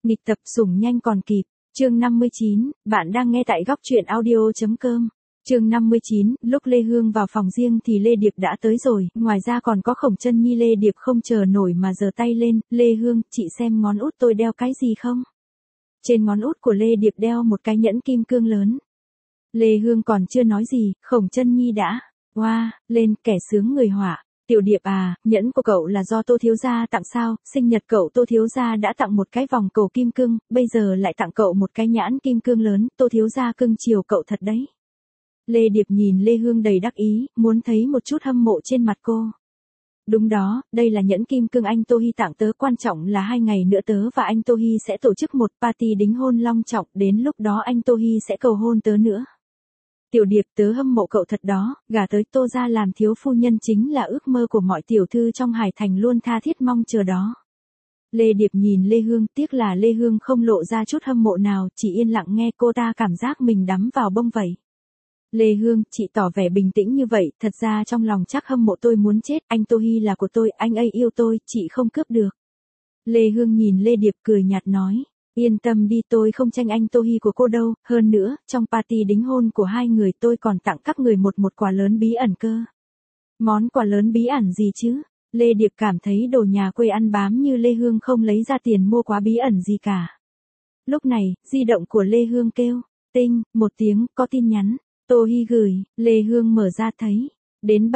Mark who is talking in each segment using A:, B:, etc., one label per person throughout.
A: Nghịch tập sủng nhanh còn kịp. Chương 59, bạn đang nghe tại góc truyện audio.com. Chương 59, lúc Lê Hương vào phòng riêng thì Lê Điệp đã tới rồi, ngoài ra còn có Khổng Chân Nhi. Lê Điệp không chờ nổi mà giơ tay lên, "Lê Hương, chị xem ngón út tôi đeo cái gì không?" Trên ngón út của Lê Điệp đeo một cái nhẫn kim cương lớn. Lê Hương còn chưa nói gì, Khổng Chân Nhi đã oa lên, kẻ sướng người họa. "Tiểu Điệp à, nhẫn của cậu là do Tô thiếu gia tặng sao? Sinh nhật cậu Tô thiếu gia đã tặng một cái vòng cầu kim cương, bây giờ lại tặng cậu một cái nhẫn kim cương lớn, Tô thiếu gia cưng chiều cậu thật đấy." Lê Điệp nhìn Lê Hương đầy đắc ý, muốn thấy một chút hâm mộ trên mặt cô. "Đúng đó, đây là nhẫn kim cương anh Tô Hi tặng tớ, quan trọng là 2 ngày nữa tớ và anh Tô Hi sẽ tổ chức một party đính hôn long trọng, đến lúc đó anh Tô Hi sẽ cầu hôn tớ nữa. Tiểu Điệp, tớ hâm mộ cậu thật đó, gả tới Tô gia làm thiếu phu nhân chính là ước mơ của mọi tiểu thư trong Hải Thành, luôn tha thiết mong chờ đó." Lê Điệp nhìn Lê Hương, tiếc là Lê Hương không lộ ra chút hâm mộ nào, chỉ yên lặng nghe. Cô ta cảm giác mình đắm vào bông vậy. "Lê Hương, chị tỏ vẻ bình tĩnh như vậy, thật ra trong lòng chắc hâm mộ tôi muốn chết, anh Tô Hi là của tôi, anh ấy yêu tôi, chị không cướp được." Lê Hương nhìn Lê Điệp cười nhạt nói, "Yên tâm đi, tôi không tranh anh Tô Hi của cô đâu, hơn nữa, trong party đính hôn của 2 người tôi còn tặng các người một quà lớn bí ẩn cơ." "Món quà lớn bí ẩn gì chứ?" Lê Điệp cảm thấy đồ nhà quê ăn bám như Lê Hương không lấy ra tiền mua quà bí ẩn gì cả. Lúc này, di động của Lê Hương kêu, tinh, một tiếng, có tin nhắn. Tô Hi gửi. Lê Hương mở ra thấy, đến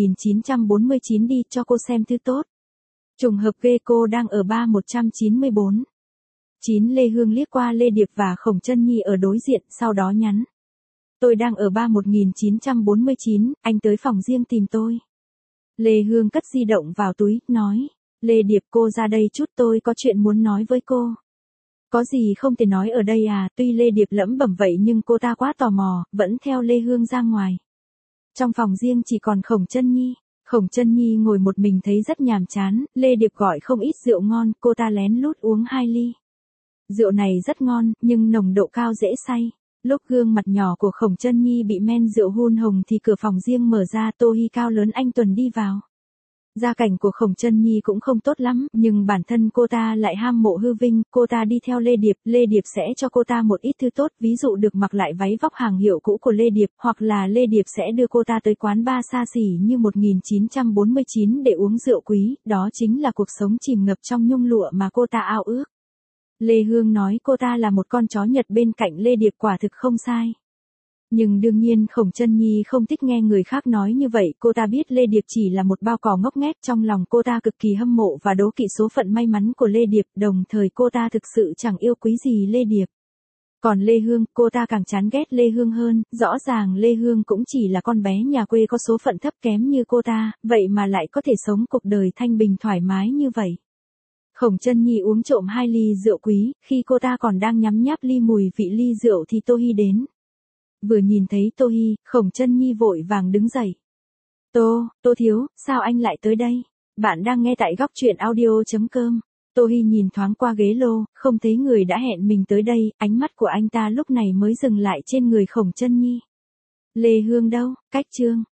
A: 31949 đi, cho cô xem thứ tốt. Trùng hợp ghê, cô đang ở 3194. 9. Lê Hương liếc qua Lê Điệp và Khổng Chân Nhi ở đối diện, sau đó nhắn. "Tôi đang ở 31949, anh tới phòng riêng tìm tôi." Lê Hương cất di động vào túi, nói, "Lê Điệp, cô ra đây chút, tôi có chuyện muốn nói với cô." "Có gì không thể nói ở đây à?" Tuy Lê Điệp lẩm bẩm vậy nhưng cô ta quá tò mò, vẫn theo Lê Hương ra ngoài. Trong phòng riêng chỉ còn Khổng Chân Nhi. Khổng Chân Nhi ngồi một mình thấy rất nhàm chán, Lê Điệp gọi không ít rượu ngon, cô ta lén lút uống 2 ly. Rượu này rất ngon, nhưng nồng độ cao dễ say. Lúc gương mặt nhỏ của Khổng Chân Nhi bị men rượu hun hồng thì cửa phòng riêng mở ra, Tô Hi cao lớn anh tuần đi vào. Gia cảnh của Khổng Chân Nhi cũng không tốt lắm, nhưng bản thân cô ta lại ham mộ hư vinh, cô ta đi theo Lê Điệp sẽ cho cô ta một ít thứ tốt, ví dụ được mặc lại váy vóc hàng hiệu cũ của Lê Điệp, hoặc là Lê Điệp sẽ đưa cô ta tới quán bar xa xỉ như 1949 để uống rượu quý, đó chính là cuộc sống chìm ngập trong nhung lụa mà cô ta ao ước. Lê Hương nói cô ta là một con chó Nhật bên cạnh Lê Điệp, quả thực không sai. Nhưng đương nhiên Khổng Chân Nhi không thích nghe người khác nói như vậy, cô ta biết Lê Điệp chỉ là một bao cỏ ngốc nghếch, trong lòng cô ta cực kỳ hâm mộ và đố kỵ số phận may mắn của Lê Điệp, đồng thời cô ta thực sự chẳng yêu quý gì Lê Điệp. Còn Lê Hương, cô ta càng chán ghét Lê Hương hơn, rõ ràng Lê Hương cũng chỉ là con bé nhà quê có số phận thấp kém như cô ta, vậy mà lại có thể sống cuộc đời thanh bình thoải mái như vậy. Khổng Chân Nhi uống trộm 2 ly rượu quý, khi cô ta còn đang nhấm nháp mùi vị ly rượu thì Tô Hi đến. Vừa nhìn thấy Tô Hi, Khổng Chân Nhi vội vàng đứng dậy. Tô thiếu, sao anh lại tới đây? Bạn đang nghe tại góc truyện audio.com. Tô Hi nhìn thoáng qua ghế lô, không thấy người đã hẹn mình tới đây, ánh mắt của anh ta lúc này mới dừng lại trên người Khổng Chân Nhi. Lê Hương đâu? Cách chương